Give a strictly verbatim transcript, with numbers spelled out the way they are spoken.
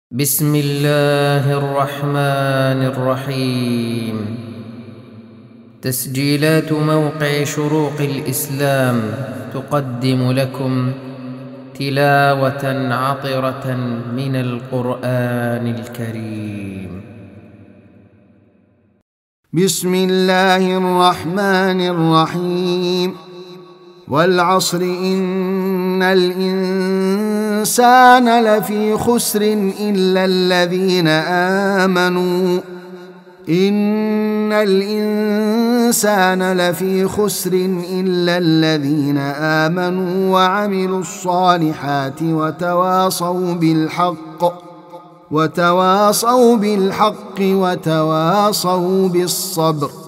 بسم الله الرحمن الرحيم. تسجيلات موقع شروق الإسلام تقدم لكم تلاوة عطرة من القرآن الكريم. بسم الله الرحمن الرحيم. والعصر إن الإنسان لفي خسر إلا الذين آمنوا إن الإنسان لفي خسر إلا الذين آمنوا وعملوا الصالحات وتواصوا بالحق وتواصوا بالحق وتواصوا بالصبر.